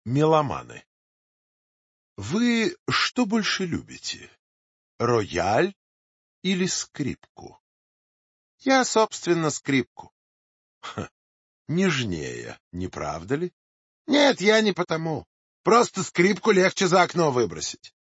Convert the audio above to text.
Меломаны. Вы что больше любите? Рояль или скрипку? Я, собственно, скрипку. Нежнее, не правда ли? Нет, я не потому. Просто скрипку легче за окно выбросить.